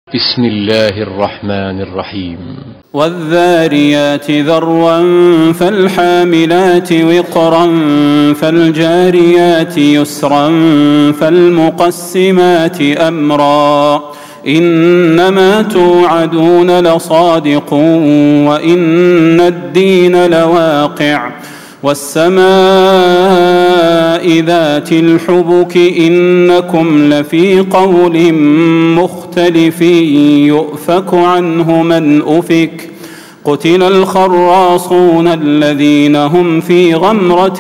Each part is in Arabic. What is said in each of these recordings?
بسم الله الرحمن الرحيم. والذاريات ذروا فالحاملات وقرا فالجاريات يسرا فالمقسمات أمرا إنما توعدون لصادق وإن الدين لواقع والسماء ذات الحبك إنكم لفي قول مختلف يؤفك عنه من أفك قتل الخراصون الذين هم في غمرة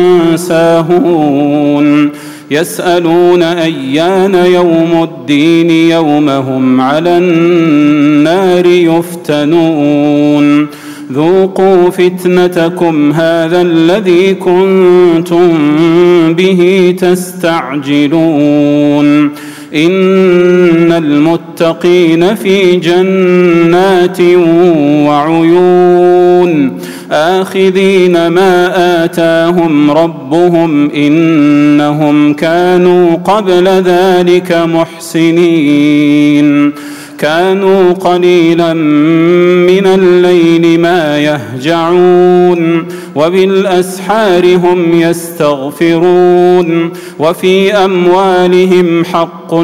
ساهون يسألون أيان يوم الدين يوم هم على النار يفتنون ذوقوا فتنتكم هذا الذي كنتم به تستعجلون إن المتقين في جنات وعيون آخذين ما آتاهم ربهم إنهم كانوا قبل ذلك محسنين كانوا قليلا من الليل ما يهجعون وبالأسحار هم يستغفرون وفي أموالهم حق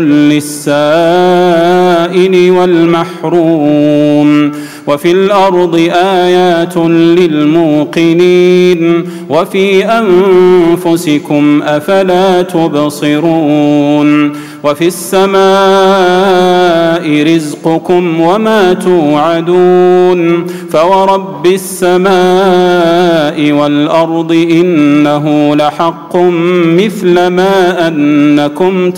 للسائل والمحروم وفي الأرض آيات للموقنين وفي أنفسكم أفلا تبصرون وفي السماء رزقكم وما توعدون فورب السماء والأرض إنه لحق مثل ما أنكم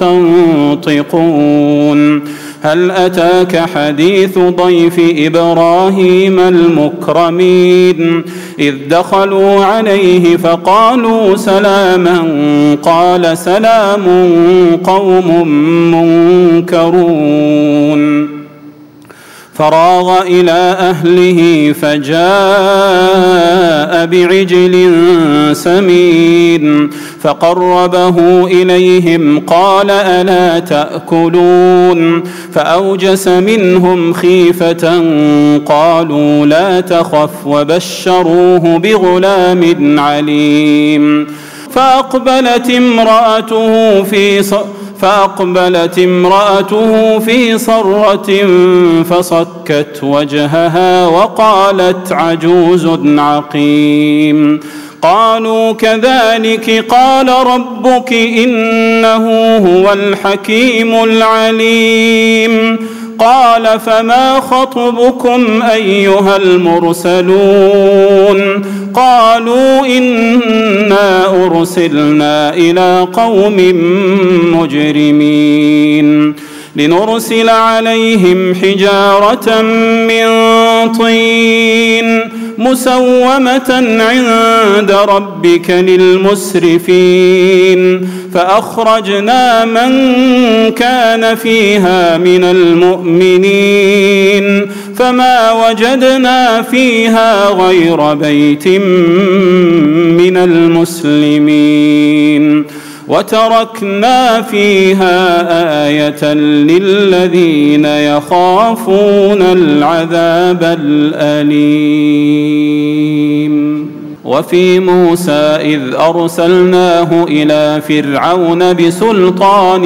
تنطقون هل أتاك حديث ضيف إبراهيم المكرمين إذ دخلوا عليه فقالوا سلاما قال سلام قوم منكرون فراغ إلى أهله فجاء بعجل سمين فقربه إليهم قال ألا تأكلون فأوجس منهم خيفة قالوا لا تخف وبشروه بغلام عليم فأقبلت امرأته في صرة فصكت وجهها وقالت عجوز عقيم قالوا كذلك قال ربك إنه هو الحكيم العليم قال فما خطبكم أيها المرسلون قالوا إنا أرسلنا إلى قوم مجرمين لنرسل عليهم حجارة من طين مسومة عند ربك للمسرفين فأخرجنا من كان فيها من المؤمنين فما وجدنا فيها غير بيت من المسلمين وتركنا فيها آية للذين يخافون العذاب الأليم وفي موسى إذ أرسلناه إلى فرعون بسلطان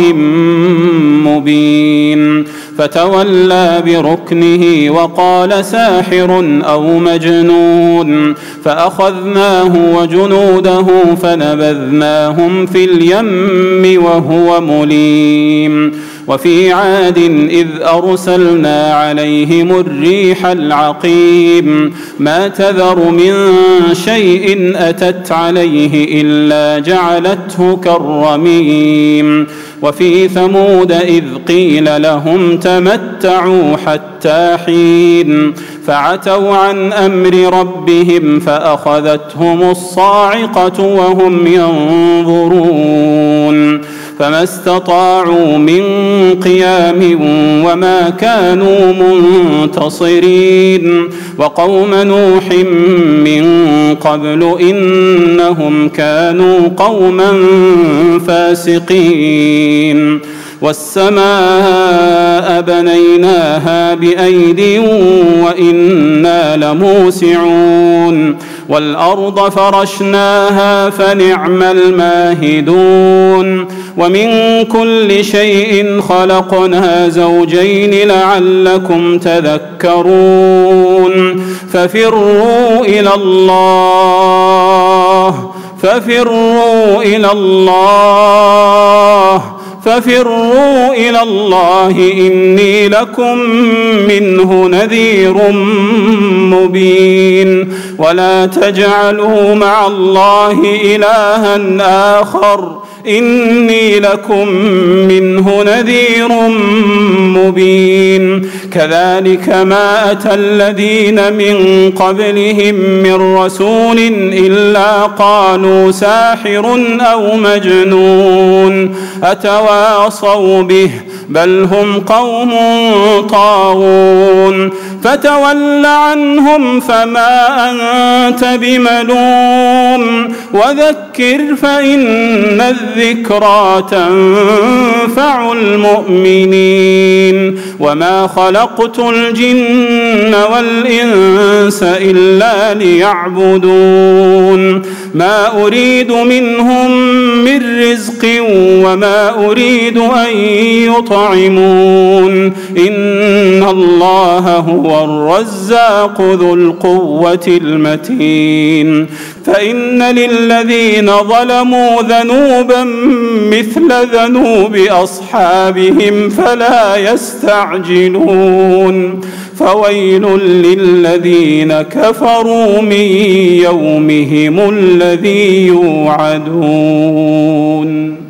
مبين فتولى بركنه وقال ساحر أو مجنون فأخذناه وجنوده فنبذناهم في اليم وهو مليم وفي عاد إذ أرسلنا عليهم الريح العقيم ما تذر من شيء أتت عليه إلا جعلته كالرميم وفي ثمود إذ قيل لهم تمتعوا حتى حين فعتوا عن أمر ربهم فأخذتهم الصاعقة وهم ينظرون فما استطاعوا من قيام وما كانوا منتصرين وقوم نوح من قبل إنهم كانوا قوما فاسقين والسماء بنيناها بأيد وإنا لموسعون والأرض فرشناها فنعم الماهدون ومن كل شيء خلقنا زوجين لعلكم تذكرون ففروا إلى الله ففروا إلى الله إني لكم منه نذير مبين ولا تجعلوا مع الله إلها آخر إني لكم منه نذير مبين كذلك ما أتى الذين من قبلهم من رسول إلا قالوا ساحر أو مجنون أتواصوا به بل هم قوم طاغون فتول عنهم فما أنت بملوم وذكر فإن الذكرى تنفع المؤمنين وما خلقت الجن والإنس إلا ليعبدون ما أريد منهم من رزق وما أريد أن يطعمون إن الله هو الرزاق ذو القوة المتين فإن للذين ظلموا ذنوبا مثل ذنوب أصحابهم فلا يستعجلون فويل للذين كفروا من يومهم الذي يوعدون.